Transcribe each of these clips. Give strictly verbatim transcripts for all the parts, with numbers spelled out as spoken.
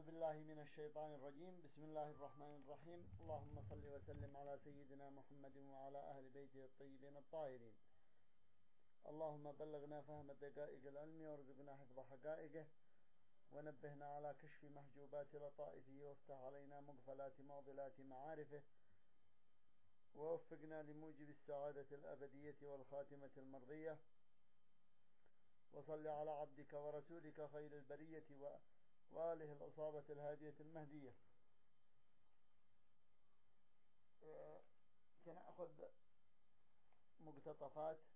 بالله من الشيطان الرجيم. بسم الله الرحمن الرحيم. اللهم صل وسلم على سيدنا محمد وعلى أهل بيته الطيبين الطاهرين. اللهم بلغنا فهم دقائق العلم وارزقنا حفظ حقائقه، ونبهنا على كشف محجوبات لطائفه، وافتح علينا مقفلات معضلات معارفه، ووفقنا لموجب السعادة الأبدية والخاتمة المرضية. وصل على عبدك ورسولك خير البرية وآله الأصابة الهادية المهدية. سنأخذ مقتطفات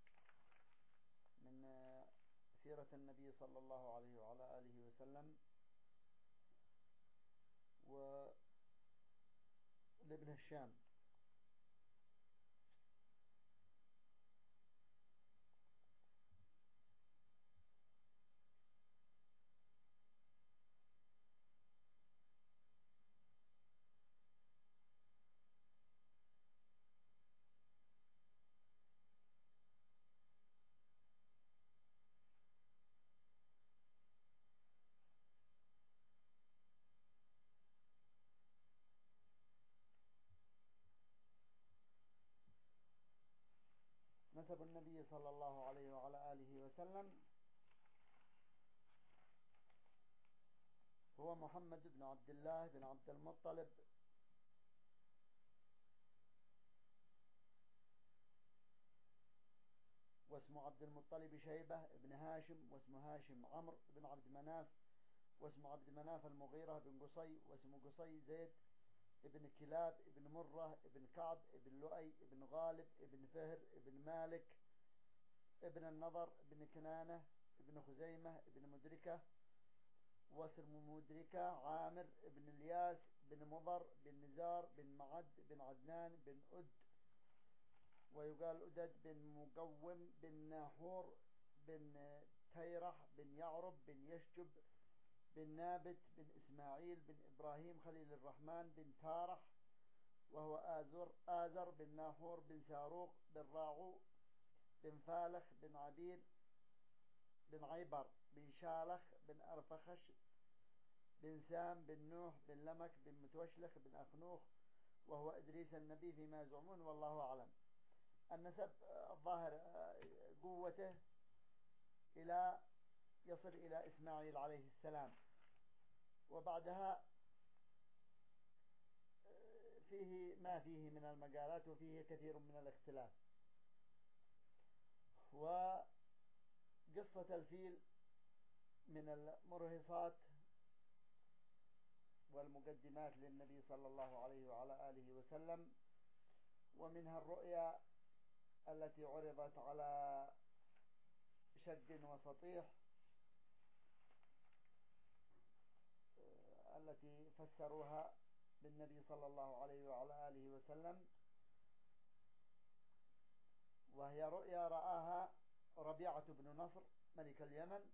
من سيرة النبي صلى الله عليه وعلى آله وسلم ولابن هشام. نسب النبي صلى الله عليه وعلى آله وسلم هو محمد بن عبد الله بن عبد المطلب واسمه عبد المطلب شيبة بن هاشم، واسمه هاشم عمرو بن عبد مناف، واسمه عبد مناف المغيرة بن قصي، واسمه قصي زيد ابن كلاب ابن مرة ابن كعب ابن لؤي ابن غالب ابن فهر ابن مالك ابن النضر ابن كنانة ابن خزيمة ابن مدركة واسم مدركة عامر ابن الياس بن مضر بن نزار بن معد بن عدنان بن أد، ويقال أدد بن مقوم بن ناحور بن تيرح بن يعرب بن يشجب بن نابت بن إسماعيل بن إبراهيم خليل الرحمن بن تارح، وهو آزر آزر بن ناحور بن شاروق بن راعو بن فالخ بن عبير بن عيبر بن شالخ بن أرفخش بن سام بن نوح بن لمك بن متوشلخ بن أخنوخ، وهو إدريس النبي فيما يزعمون، والله أعلم. النسب الظاهر قوته إلى يصل إلى إسماعيل عليه السلام، وبعدها فيه ما فيه من المقالات وفيه كثير من الاختلاف. وقصة الفيل من المرهصات والمقدمات للنبي صلى الله عليه وعلى آله وسلم، ومنها الرؤيا التي عرضت على شد وسطيح التي فسروها بالنبي صلى الله عليه وعلى آله وسلم، وهي رؤيا رآها ربيعة بن نصر ملك اليمن.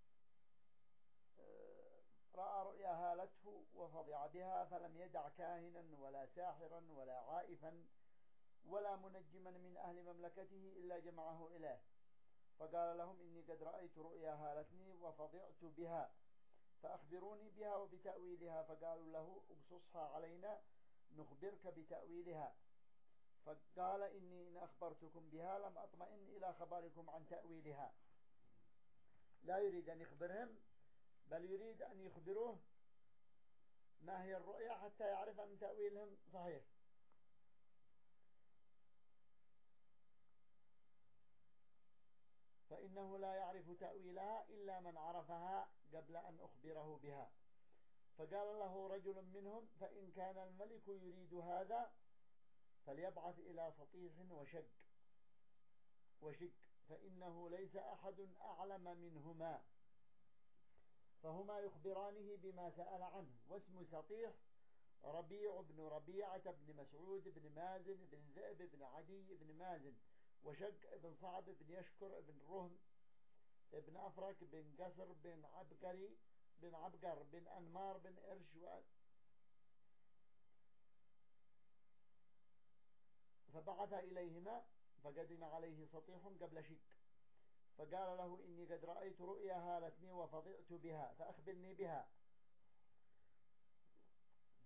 رأى رؤيا هالته وفضع بها، فلم يدع كاهنا ولا ساحرا ولا عائفا ولا منجما من أهل مملكته إلا جمعه إليه، فقال لهم: إني قد رأيت رؤيا هالتني وفضعت بها، فأخبروني بها وبتأويلها. فقالوا له: اقصصها علينا نخبرك بتأويلها. فقال: إني إن أخبرتكم بها لم أطمئن إلى خبركم عن تأويلها. لا يريد أن يخبرهم، بل يريد أن يخبروه ما هي الرؤيا حتى يعرف أن تأويلهم صحيح. فإنه لا يعرف تأويلها إلا من عرفها قبل أن أخبره بها. فقال له رجل منهم: فإن كان الملك يريد هذا فليبعث إلى سطيح وشق وشق فإنه ليس أحد أعلم منهما، فهما يخبرانه بما سأل عنه. واسم سطيح ربيع بن ربيعة بن مسعود بن مازن بن ذئب بن عدي بن مازن، وشق بن صعب بن يشكر بن رهم بن أفرك بن قصر بن عبقري بن عبقر بن أنمار بن إرش. فبعث إليهما، فقدم عليه سطيح قبل شق، فقال له: إني قد رأيت رؤيا هالتني وفضعت بها، فأخبرني بها.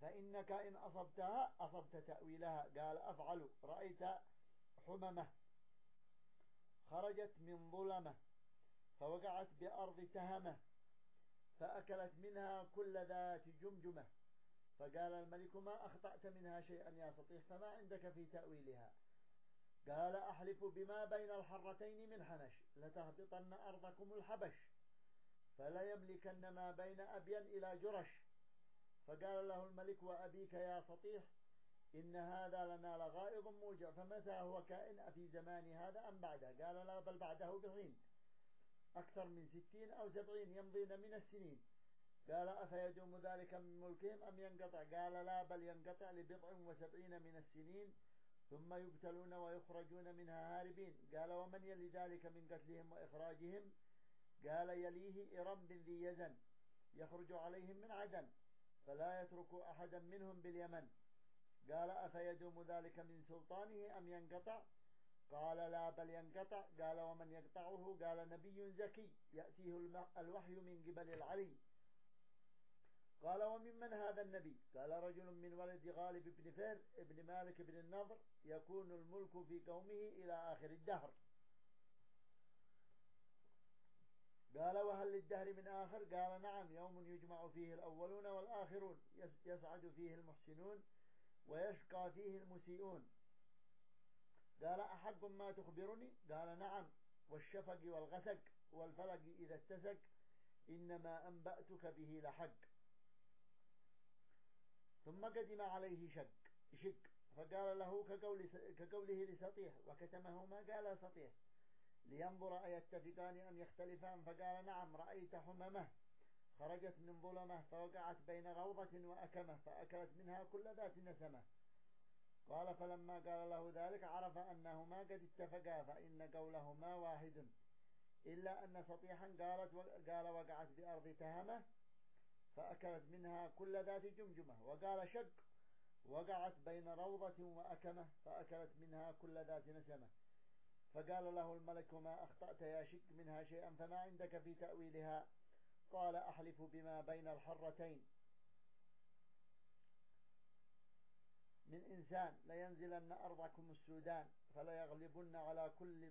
فإنك إن أصبتها أصبت تأويلها. قال أفعل. رأيت حممة خرجت من ظلمة فوقعت بأرض تهمة فأكلت منها كل ذات جمجمة. فقال الملك ما أخطأت منها شيئا يا سطيح، فما عندك في تأويلها؟ قال أحلف بما بين الحرتين من حنش لتهبطن أرضكم الحبش فلا يملكن ما بين أبين إلى جرش. فقال له الملك وأبيك يا سطيح إن هذا لنا لغائض موجع، فمتى هو كائن أفي زمان هذا أم بعده؟ قال لا، بل بعده بحين أكثر من ستين أو سبعين يمضين من السنين. قال أفيدوم ذلك من ملكهم أم ينقطع؟ قال لا، بل ينقطع لبضع وسبعين من السنين ثم يقتلون ويخرجون منها هاربين. قال ومن يلي ذلك من قتلهم وإخراجهم؟ قال يليه إرم بن ذي يزن يخرج عليهم من عدن فلا يترك أحدا منهم باليمن. قال أفيدوم ذلك من سلطانه أم ينقطع؟ قال لا، بل ينقطع. قال ومن يقطعه؟ قال نبي زكي يأتيه الوحي من قبل العلي. قال وممن هذا النبي؟ قال رجل من ولد غالب بن فهر ابن مالك بن النضر يكون الملك في قومه إلى آخر الدهر. قال وهل للدهر من آخر؟ قال نعم، يوم يجمع فيه الأولون والآخرون يسعد فيه المحسنون ويشقى فيه المسيئون. قال أحق ما تخبرني؟ قال نعم، والشفق والغسق والفلق إذا اتسق إنما أنبأتك به لحق. ثم قدم عليه شك شك فقال له كقول كقوله لسطيح وكتمه ما قال سطيح لينظر أيتفقان أم يختلفان. فقال نعم، رأيت حممة خرجت من ظلمة فوقعت بين روضة وأكمة فأكلت منها كل ذات نسمة. قال فلما قال له ذلك عرف أنهما قد اتفقا فإن قولهما واحد، إلا أن سطيحا قالت قال وقعت بأرض تهمة فأكلت منها كل ذات جمجمة، وقال شق وقعت بين روضة وأكمة فأكلت منها كل ذات نسمة. فقال له الملك ما أخطأت يا شق منها شيئا فما عندك في تأويلها؟ قال أحلف بما بين الحرتين من إنسان لينزلن أرضكم السودان فلا يغلبن على كل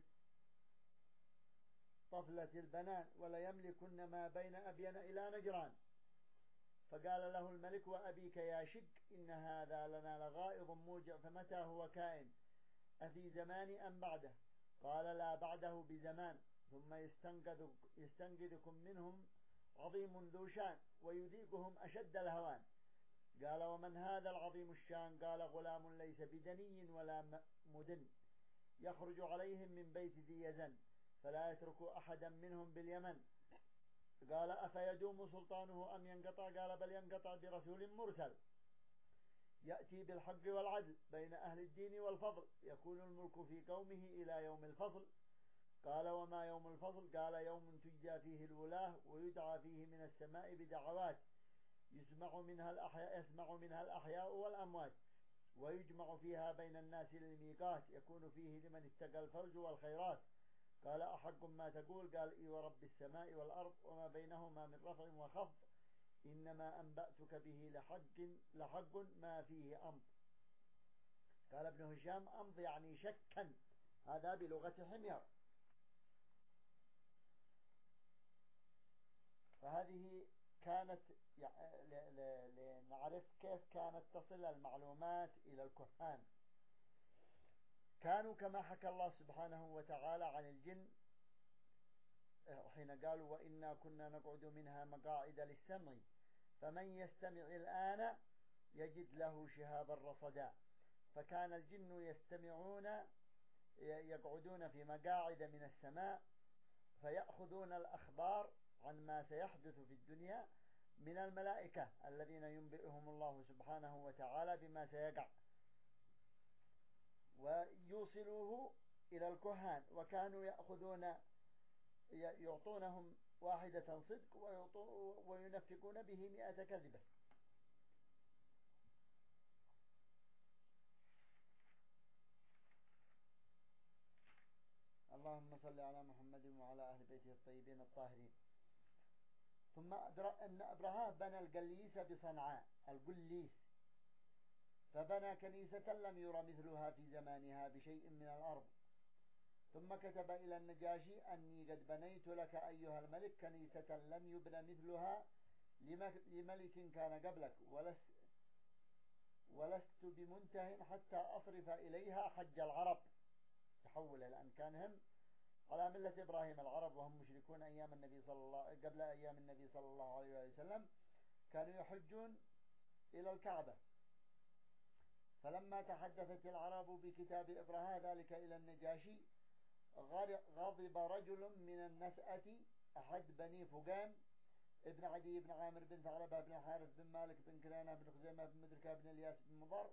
طفلة البنان ولا يملكن ما بين أبين إلى نجران. فقال له الملك وأبيك يا شق إن هذا لنا لغائض موجع، فمتى هو كائن أفي زمان أم بعده؟ قال لا، بعده بزمان. ثم يستنقذكم منهم عظيم ذو شان ويذيقهم أشد الهوان. قال ومن هذا العظيم الشان؟ قال غلام ليس بدني ولا مدن يخرج عليهم من بيت ذي يزن فلا يترك أحدا منهم باليمن. قال أفيدوم سلطانه أم ينقطع؟ قال بل ينقطع برسول مرسل يأتي بالحق والعدل بين أهل الدين والفضل يكون الملك في قومه إلى يوم الفصل. قال وما يوم الفصل؟ قال يوم تجزى فيه الولاة ويدعى فيه من السماء بدعوات يسمع منها الأحياء يسمع منها الأحياء والأموات ويجمع فيها بين الناس للميقات يكون فيه لمن اتقى الفرج والخيرات. قال أحق ما تقول؟ قال إي ورب السماء والأرض وما بينهما من رفع وخفض إنما أنبأتك به لحق لحق ما فيه أمض. قال ابن هشام أمض يعني شكا، هذا بلغة حمير. فهذه كانت لنعرف كيف كانت تصل المعلومات إلى الكهان. كانوا كما حكى الله سبحانه وتعالى عن الجن حين قالوا وإنا كنا نقعد منها مقاعد للسمع فمن يستمع الآن يجد له شهابا رصدا. فكان الجن يستمعون يقعدون في مقاعد من السماء فيأخذون الأخبار عن ما سيحدث في الدنيا من الملائكة الذين ينبئهم الله سبحانه وتعالى بما سيقع ويوصلوه إلى الكهان. وكانوا يأخذون يعطونهم واحدة صدق وينفقون به مئة كذبة. اللهم صل على محمد وعلى أهل بيته الطيبين الطاهرين. ثم أن أبرهة بنى القليس بصنعاء. القليس فبنى كنيسة لم ير مثلها في زمانها بشيء من الأرض، ثم كتب إلى النجاشي أني قد بنيت لك أيها الملك كنيسة لم يبن مثلها لملك كان قبلك، ولست, ولست بمنته حتى أصرف إليها حج العرب. تحول الآن كان هم على ملة إبراهيم العرب، وهم مشركون أيام النبي صلى الله قبل أيام النبي صلى الله عليه وسلم كانوا يحجون إلى الكعبة. فلما تحدثت العرب بكتاب إبراهيم ذلك إلى النجاشي غضب رجل من النسأة أحد بني فقان ابن عدي بن عامر بن ثعلبة بن حارث بن مالك بن كنانة بن خزيمة بن مدركة بن الياس بن مضر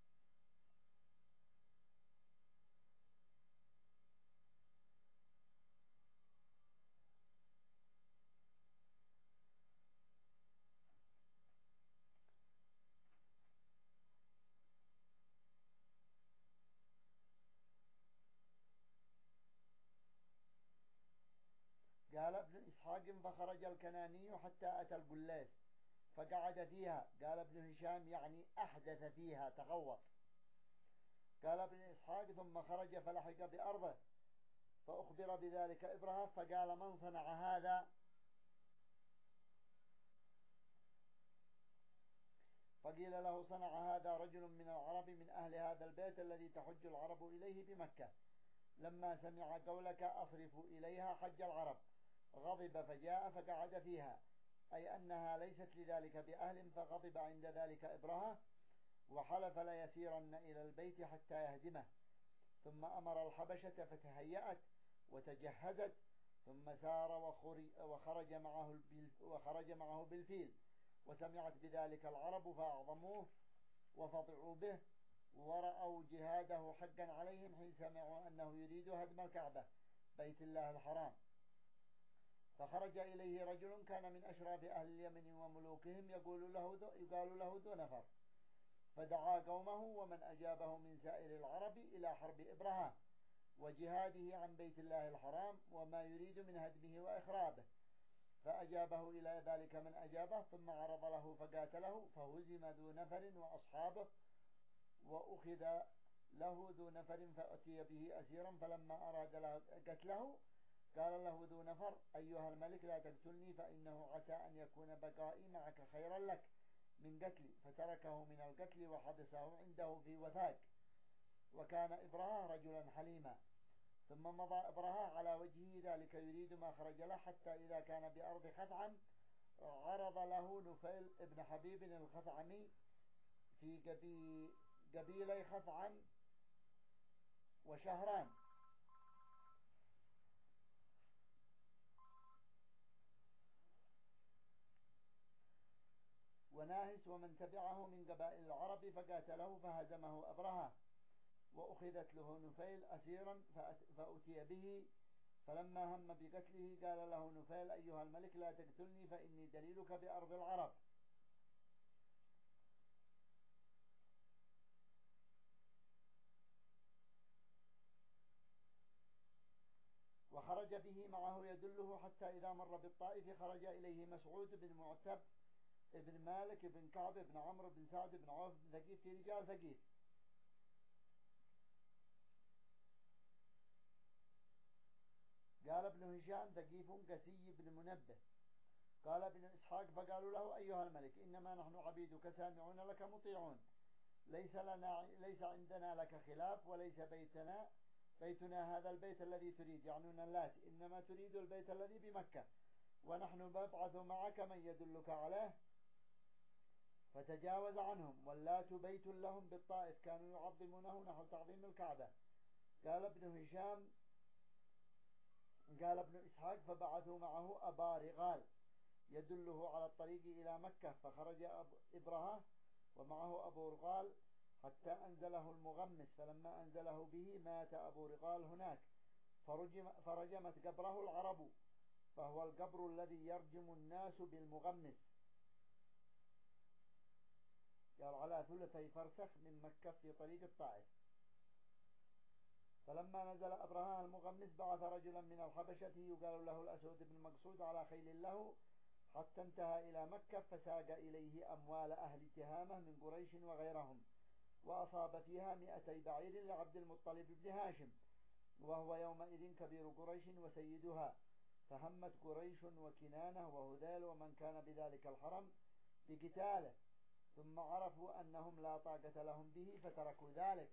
قال ابن إسحاق فخرج الكناني حتى أتى القلاس فقعد فيها. قال ابن هشام يعني أحدث فيها تغوط. قال ابن إسحاق ثم خرج فلحق بأرضه فأخبر بذلك إبرهة فقال من صنع هذا؟ فقيل له صنع هذا رجل من العرب من أهل هذا البيت الذي تحج العرب إليه بمكة، لما سمع قولك أصرف إليها حج العرب غضب فجاء فقعد فيها، أي أنها ليست لذلك بأهل. فغضب عند ذلك إبرهة وحلف ليسيرن إلى البيت حتى يهدمه. ثم أمر الحبشة فتهيأت وتجهزت، ثم سار وخرج معه وخرج معه بالفيل، وسمعت بذلك العرب فأعظموه وفضعوا به ورأوا جهاده حقا عليهم حين سمعوا أنه يريد هدم الكعبة بيت الله الحرام. فخرج إليه رجل كان من أشراف أهل اليمن وملوكهم يقول له يقال له ذو نفر، فدعا قومه ومن أجابه من سائر العرب إلى حرب إبرهة وجهاده عن بيت الله الحرام وما يريد من هدمه وإخرابه. فأجابه إلى ذلك من أجابه، ثم عرض له فقاتله فهزم ذو نفر وأصحابه، وأخذ له ذو نفر فأتي به أسيرا. فلما أراد قتله قال له ذو نفر أيها الملك لا تقتلني فإنه عسى أن يكون بقائي معك خيرا لك من قتلي، فتركه من القتل وحبسه عنده في وثاق. وكان إبرهة رجلا حليما. ثم مضى إبرهة على وجهه ذلك يريد ما خرج له، حتى إذا كان بأرض خثعم عرض له نفيل ابن حبيب الخثعمي في قبيلي خثعم وشهران، وناهس ومن تبعه من قبائل العرب، فقاتله فهزمه أبرهة، وأخذت له نفيل أسيرا فأتي به. فلما هم بقتله قال له نفيل أيها الملك لا تقتلني فإني دليلك بأرض العرب. وخرج به معه يدله حتى إذا مر بالطائف خرج إليه مسعود بن معتب ابن مالك بن كعب بن عمرو بن سعد بن عوف بن ثقيف في رجال ثقيف. قال ابن هشام ثقيف كسي بن منبه. قال ابن إسحاق فقالوا له أيها الملك إنما نحن عبيدك سامعون لك مطيعون، ليس لنا ليس عندنا لك خلاف، وليس بيتنا بيتنا هذا البيت الذي تريد، يعنون اللات، إنما تريد البيت الذي بمكة، ونحن نبعث معك من يدلك عليه. فتجاوز عنهم. واللات بيت لهم بالطائف كانوا يعظمونه نحو تعظيم الكعبة. قال ابن هشام قال ابن إسحاق فبعثوا معه أبا رغال يدله على الطريق إلى مكة، فخرج إبرهة ومعه أبو رغال حتى أنزله المغمس، فلما أنزله به مات أبو رغال هناك، فرجم فرجمت قبره العرب، فهو القبر الذي يرجم الناس بالمغمس، قال على ثلثي فرسخ من مكة في طريق الطائف. فلما نزل أبرهة المغمس بعث رجلا من الحبشة يقال له الأسود بن مقصود على خيل له حتى انتهى إلى مكة، فساق إليه أموال أهل تهامة من قريش وغيرهم، وأصاب فيها مئتي بعير لعبد المطلب بن هاشم، وهو يومئذ كبير قريش وسيدها، فهمت قريش وكنانة وهذيل ومن كان بذلك الحرم بقتاله، ثم عرفوا أنهم لا طاقة لهم به فتركوا ذلك.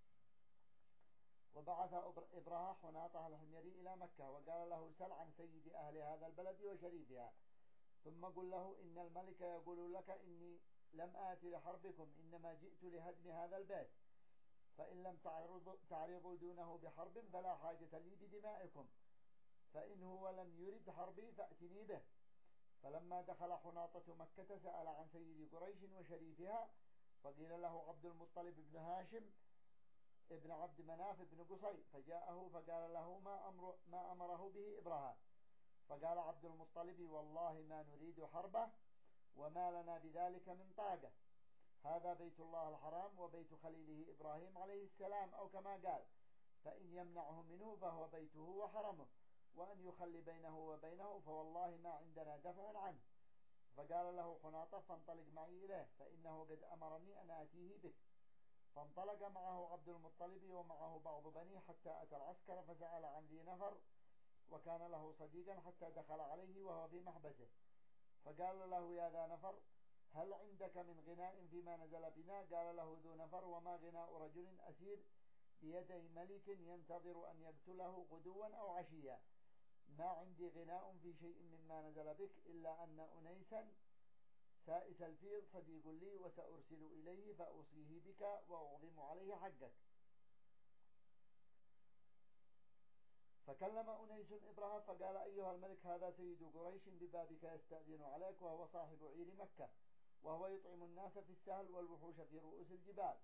وبعث إبرهة حناطة الحميري إلى مكة وقال له: سل عن سيد أهل هذا البلد وشريفها، ثم قل له: إن الملك يقول لك إني لم آت لحربكم، إنما جئت لهدم هذا البيت، فإن لم تعرضوا دونه بحرب فلا حاجة لي بدمائكم، فإن هو لم يرد حربي فأتني به. فلما دخل حناطة مكة سأل عن سيد قريش وشريفها، فقيل له عبد المطلب بن هاشم ابن عبد مناف بن قصي، فجاءه فقال له ما, أمر ما أمره به إبرهة. فقال عبد المطلب: والله ما نريد حربه وما لنا بذلك من طاقة، هذا بيت الله الحرام وبيت خليله إبراهيم عليه السلام، أو كما قال: فإن يمنعه منه فهو بيته وحرمه، وأن يخلي بينه وبينه فوالله ما عندنا دفع عنه. فقال له حناطة: فانطلق معي إليه فإنه قد أمرني أن آتيه بك. فانطلق معه عبد المطلب ومعه بعض بنيه حتى أتى العسكر، فسأل عن ذي نفر، وكان له صديقا، حتى دخل عليه وهو في محبسه، فقال له: يا ذا نفر، هل عندك من غناء فيما نزل بنا؟ قال له ذو نفر: وما غناء رجل أسير بيدي ملك ينتظر أن يقتله غدوا أو عشيا؟ ما عندي غناء في شيء مما نزل بك، إلا أن أنيسا سائس الفيل صديق لي، وسأرسل إليه فأوصيه بك وأعظم عليه حقك. فكلم أنيس إبرهة فقال: أيها الملك، هذا سيد قريش ببابك يستأذن عليك، وهو صاحب عير مكة، وهو يطعم الناس في السهل والوحوش في رؤوس الجبال،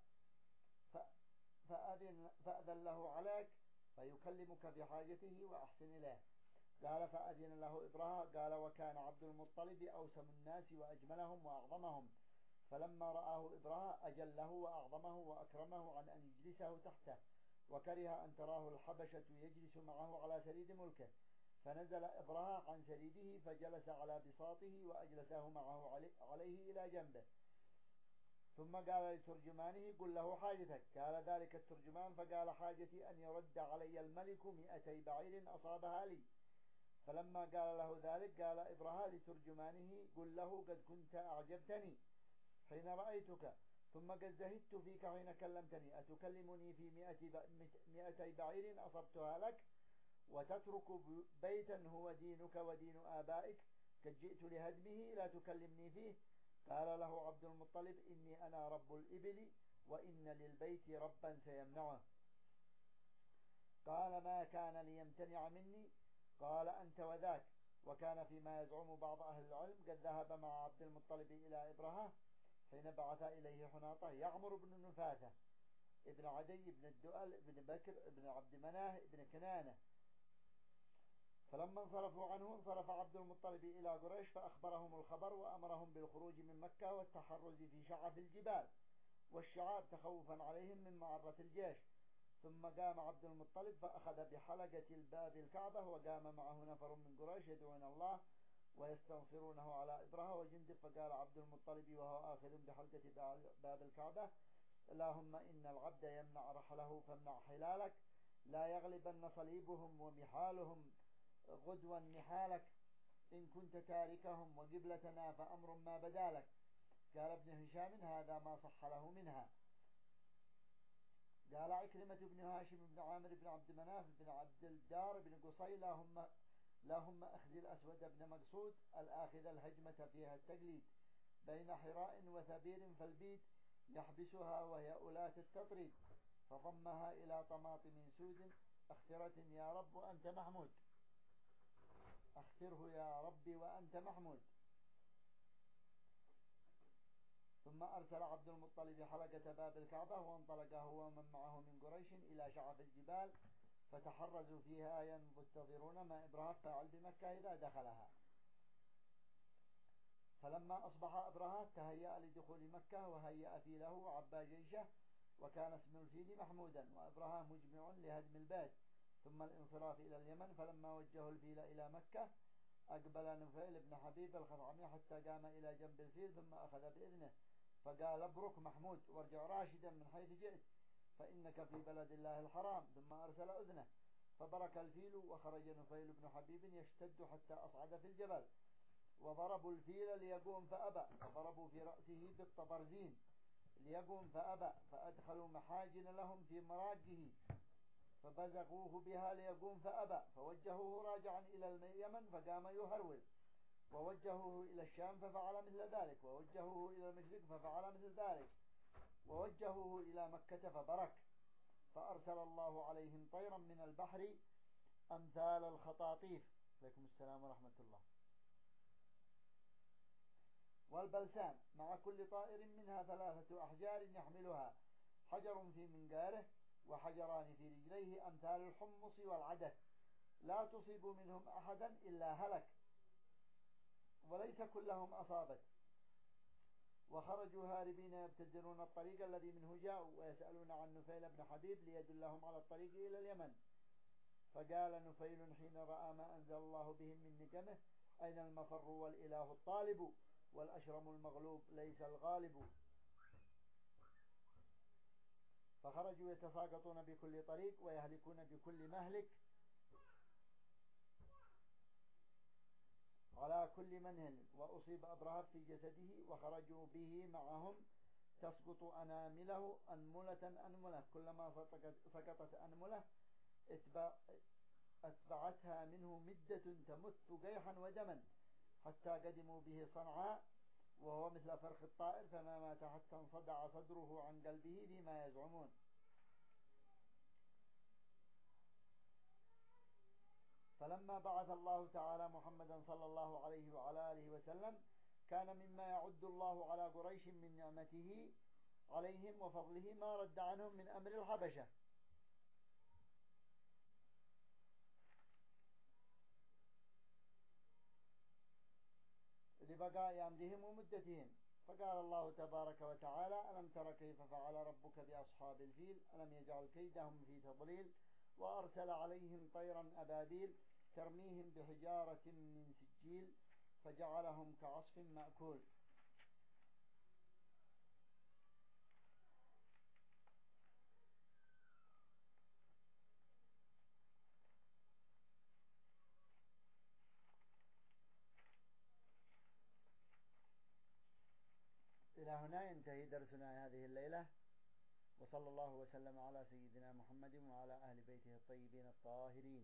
فأذن, فأذن له عليك فيكلمك بحاجته وأحسن إليه. قال: فأذن له إبرهة. قال: وكان عبد المطلب أوسم الناس وأجملهم وأعظمهم، فلما رآه إبرهة أجله وأعظمه وأكرمه عن أن يجلسه تحته، وكره أن تراه الحبشة يجلس معه على سريد ملكه، فنزل إبرهة عن سريده فجلس على بساطه وأجلسه معه عليه إلى جنبه، ثم قال لترجمانه: قل له حاجتك. قال ذلك الترجمان: فقال: حاجتي أن يرد علي الملك مئتي بعير أصابها لي. فلما قال له ذلك قال إبرهة لترجمانه: قل له قد كنت أعجبتني حين رأيتك، ثم قد زهدت فيك حين كلمتني، أتكلمني في مئتي بعير أصبتها لك، وتترك بيتا هو دينك ودين آبائك قد جئت لهدمه لا تكلمني فيه؟ قال له عبد المطلب: إني أنا رب الإبل، وإن للبيت ربا سيمنعه. قال: ما كان ليمتنع مني؟ قال: أنت وذاك. وكان فيما يزعم بعض أهل العلم قد ذهب مع عبد المطلب إلى إبرهة حين بعث إليه حناطة يعمر بن نفاثة ابن عدي بن الدؤل ابن بكر ابن عبد مناه ابن كنانة. فلما انصرفوا عنه انصرف عبد المطلب إلى قريش فأخبرهم الخبر، وأمرهم بالخروج من مكة والتحرز في شعف الجبال والشعاب تخوفا عليهم من معرة الجيش. ثم قام عبد المطلب فأخذ بحلقة الباب الكعبة، وقام معه نفر من قريش يدعون الله ويستنصرونه على إبرهة وجنده. فقال عبد المطلب وهو آخذ بحلقة باب الكعبة: اللهم إن العبد يمنع رحله فامنع حلالك، لا يغلبن صليبهم ومحالهم غدوا نحالك، إن كنت تاركهم وقبلتنا فأمر ما بدالك. قال ابن هشام: هذا ما صح له منها. قال عكرمة بن هاشم بن عامر بن عبد مناف بن عبد الدار بن قصي: لهم لهم أخذ الأسود بن مقصود الآخذ الهجمة فيها التقليد بين حراء وثبير فالبيت يحبسها وهي أولاة التطريد، فضمها إلى طماطم سود أخترة يا رب وأنت محمود، أختره يا ربي وأنت محمود. ثم أرسل عبد المطلب حلقة باب الكعبة، وانطلق هو ومن معه من قريش إلى شعف الجبال، فتحرزوا فيها ينتظرون ما إبرهة فعل بمكة إذا دخلها. فلما أصبح إبرهة تهيأ لدخول مكة، وهيأ فيله وعبى جيشه، وكان اسم الفيل محمودا، وإبرهة مجمع لهدم البيت ثم الانصراف إلى اليمن. فلما وجهوا الفيل إلى مكة أقبل نفيل بن حبيب الخطعمي حتى قام إلى جنب الفيل، ثم أخذ بإذنه فقال ابرك محمود وارجع راشدا من حيث جئت فإنك في بلد الله الحرام. ثم أرسل أذنه فبرك الفيل وخرج نفيل بن حبيب يشتد حتى أصعد في الجبل وضربوا الفيل ليقوم فأبى فضربوا في رأسه بالطبرزين ليقوم فأبى فأدخلوا محاجن لهم في مراجه فبزغوه بها ليقوم فأبى فوجهوه راجعا إلى اليمن فقام يهرول ووجهوه إلى الشام ففعل مثل ذلك ووجهوه إلى المشرق ففعل مثل ذلك ووجهوه إلى مكة فبرك فأرسل الله عليهم طيرا من البحر أمثال الخطاطيف. عليكم السلام ورحمة الله. والبلسان مع كل طائر منها ثلاثة أحجار يحملها حجر في منقاره وحجران في رجليه أمثال الحمص والعدس لا تصيب منهم أحدا إلا هلك وليس كلهم أصابت. وخرجوا هاربين يبتدرون الطريق الذي منه جاءوا ويسألون عن نفيل بن حبيب ليدلهم على الطريق إلى اليمن. فقال نفيل حين رأى ما أنزل الله بهم من نقمه أين المفر والإله الطالب والأشرم المغلوب ليس الغالب. فخرجوا يتساقطون بكل طريق ويهلكون بكل مهلك على كل منهل. وأصيب أبرهة في جسده وخرجوا به معهم تسقط أنامله أنملة أنملة كلما سقطت أنملة أتبعتها منه مدة تمث قيحا ودما حتى قدموا به صنعاء وهو مثل فرخ الطائر فما مات حتى انصدع صدره عن قلبه فيما يزعمون. فلما بعث الله تعالى محمدا صلى الله عليه وعلى آله وسلم كان مما يعد الله على قريش من نعمته عليهم وفضله ما رد عنهم من أمر الحبشة لبقاء أمرهم ومدتهم. فقال الله تبارك وتعالى ألم تر كيف فعل ربك بأصحاب الفيل ألم يجعل كيدهم في تضليل وأرسل عليهم طيرا أبابيل ترميهم بحجارة من سجيل فجعلهم كعصف مأكول. إلى هنا ينتهي درسنا هذه الليلة وصلى الله وسلم على سيدنا محمد وعلى أهل بيته الطيبين الطاهرين.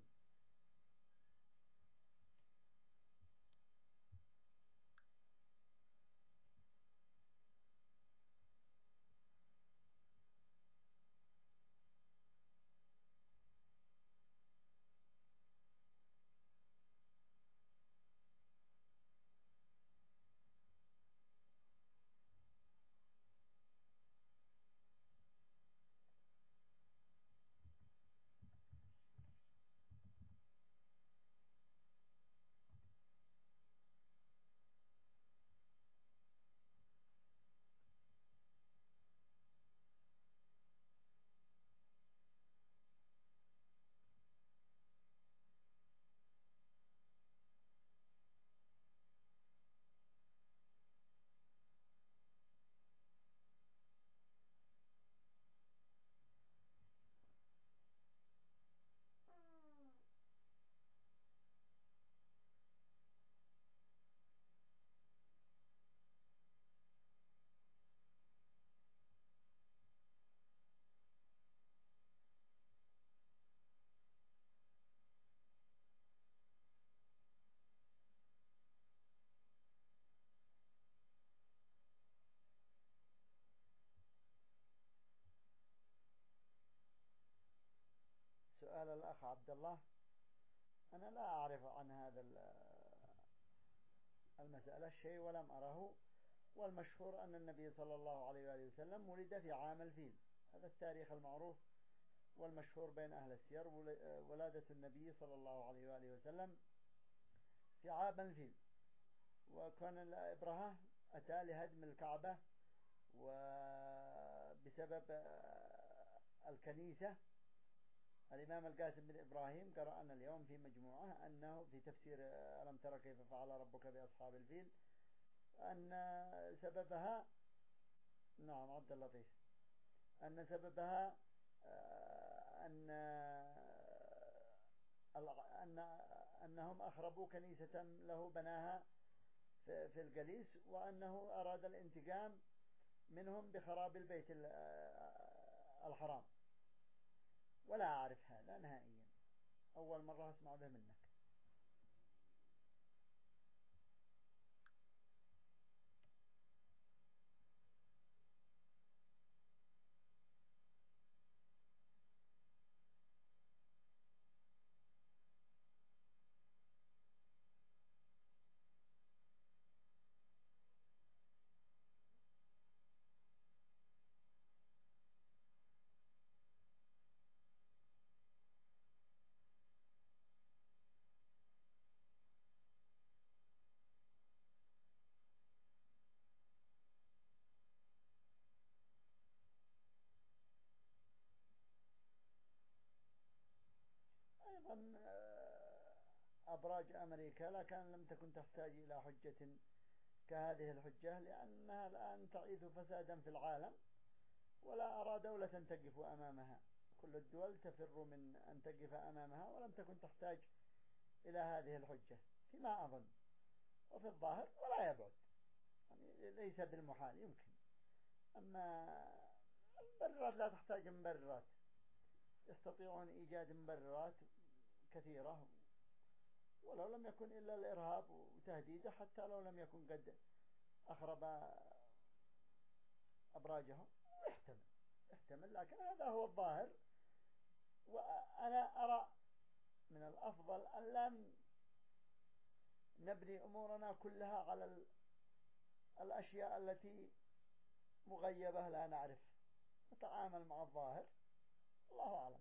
سؤال الأخ عبد الله أنا لا أعرف عن هذا المسألة شيء ولم أره والمشهور أن النبي صلى الله عليه وآله وسلم ولد في عام الفيل هذا التاريخ المعروف والمشهور بين أهل السير ولادة النبي صلى الله عليه وآله وسلم في عام الفيل. وكان الإبرهة أتى لهدم الكعبة وبسبب الكنيسة الإمام القاسم بن إبراهيم قرأنا اليوم في مجموعة أنه في تفسير ألم تر كيف فعل ربك بأصحاب الفيل أن سببها نعم عبد اللطيف، أن سببها أن أن أنهم أخربوا كنيسة له بناها في الجليس، وأنه أراد الانتقام منهم بخراب البيت الحرام. ولا أعرف هذا نهائيا، أول مرة أسمع به منك. أيضا أبراج أمريكا لكن لم تكن تحتاج إلى حجة كهذه الحجة، لأنها الآن تعيث فسادا في العالم، ولا أرى دولة تقف أمامها. كل الدول تفر من أن تقف أمامها، ولم تكن تحتاج إلى هذه الحجة فيما أظن. وفي الظاهر ولا يبعد، يعني ليس بالمحال، يمكن. أما المبررات لا تحتاج مبررات، يستطيعون إيجاد مبررات كثيرة، ولو لم يكن إلا الإرهاب وتهديده، حتى لو لم يكن قد أخرب أبراجهم. احتمل احتمل لكن هذا هو الظاهر. وأنا أرى من الأفضل أن لا نبني أمورنا كلها على الأشياء التي مغيبة لا نعرف، نتعامل مع الظاهر. الله أعلم.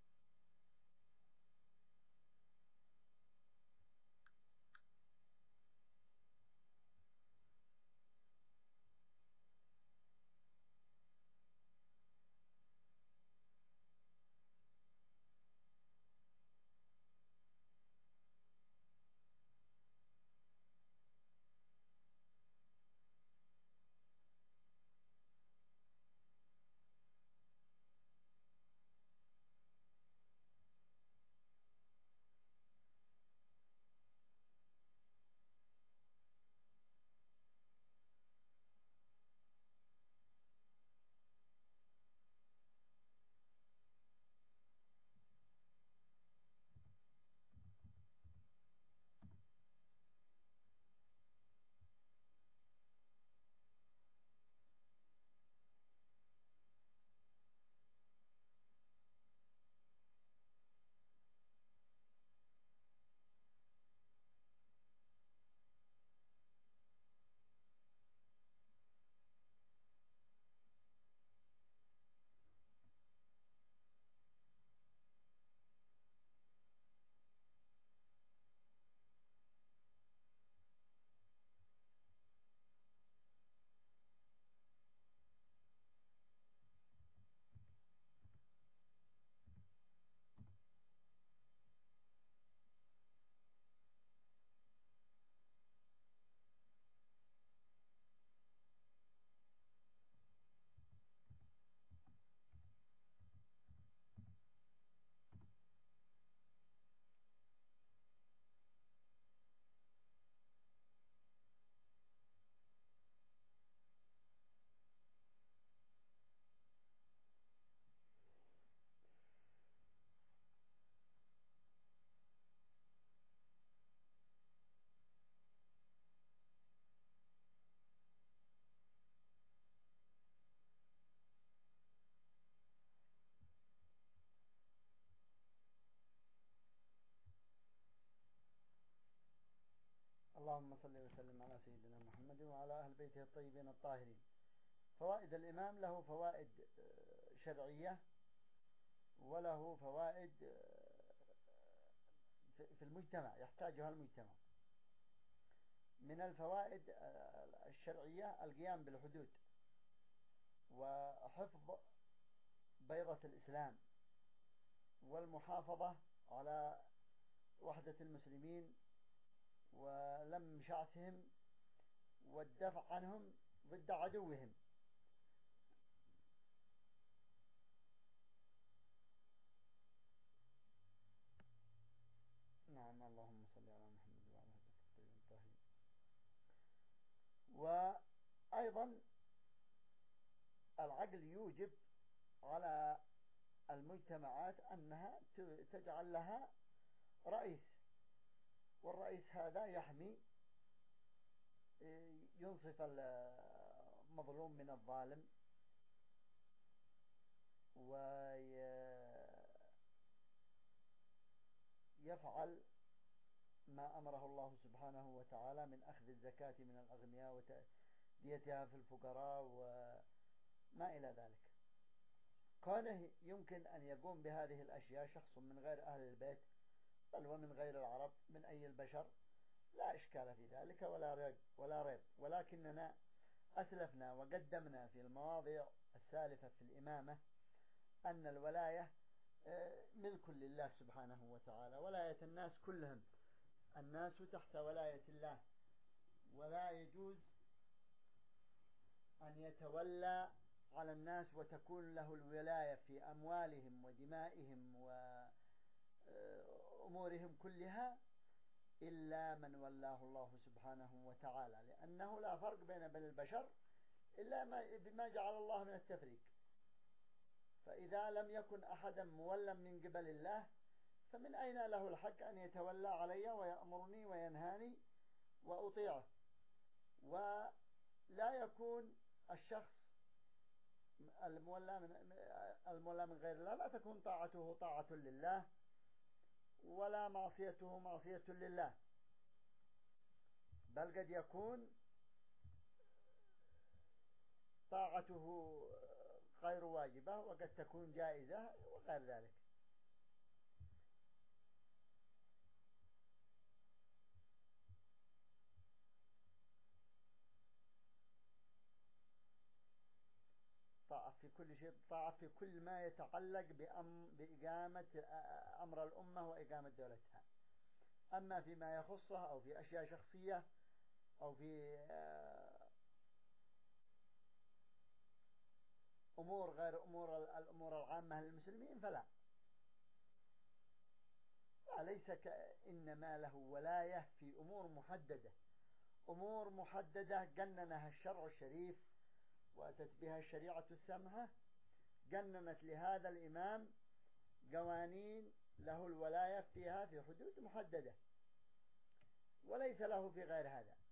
اللهم صل وسلم على سيدنا محمد وعلى أهل بيته الطيبين الطاهرين. فوائد الإمام: له فوائد شرعية، وله فوائد في المجتمع يحتاجها المجتمع. من الفوائد الشرعية: القيام بالحدود، وحفظ بيضة الإسلام، والمحافظة على وحدة المسلمين ولم شعثهم، والدفع عنهم ضد عدوهم، الرحيم. وأيضا العقل يوجب على المجتمعات أنها تجعل لها رئيس، والرئيس هذا يحمي، ينصف المظلوم من الظالم، ويفعل ما أمره الله سبحانه وتعالى من أخذ الزكاة من الأغنياء وتأديتها في الفقراء وما إلى ذلك. كونه يمكن أن يقوم بهذه الأشياء شخص من غير أهل البيت بل ومن غير العرب من أي البشر لا إشكال في ذلك ولا ريب ولا ريب ولكننا أسلفنا وقدمنا في المواضيع السالفة في الإمامة أن الولاية ملك لله سبحانه وتعالى، ولاية الناس كلهم، الناس تحت ولاية الله، ولا يجوز أن يتولى على الناس وتكون له الولاية في أموالهم ودمائهم وأمورهم كلها إلا من ولاه الله سبحانه وتعالى، لأنه لا فرق بين بني البشر إلا بما جعل الله من التفريق. فإذا لم يكن أحدا مولا من قبل الله فمن أين له الحق أن يتولى علي ويأمرني وينهاني وأطيعه؟ ولا يكون الشخص المولى من, المولى من غير الله لا تكون طاعته طاعة لله ولا معصيته معصية لله، بل قد يكون طاعته غير واجبة وقد تكون جائزة وغير ذلك. طاعة في كل شيء، طاعة في كل ما يتعلق بإقامة أمر الأمة وإقامة دولتها. أما فيما يخصها أو في أشياء شخصية أو في أمور غير أمور الأمور العامة للمسلمين فلا، ليس إنما له ولاية في أمور محددة، أمور محددة قننها الشرع الشريف وأتت بها الشريعة السمحة، قننت لهذا الإمام قوانين له الولاية فيها في حدود محددة، وليس له في غير هذا.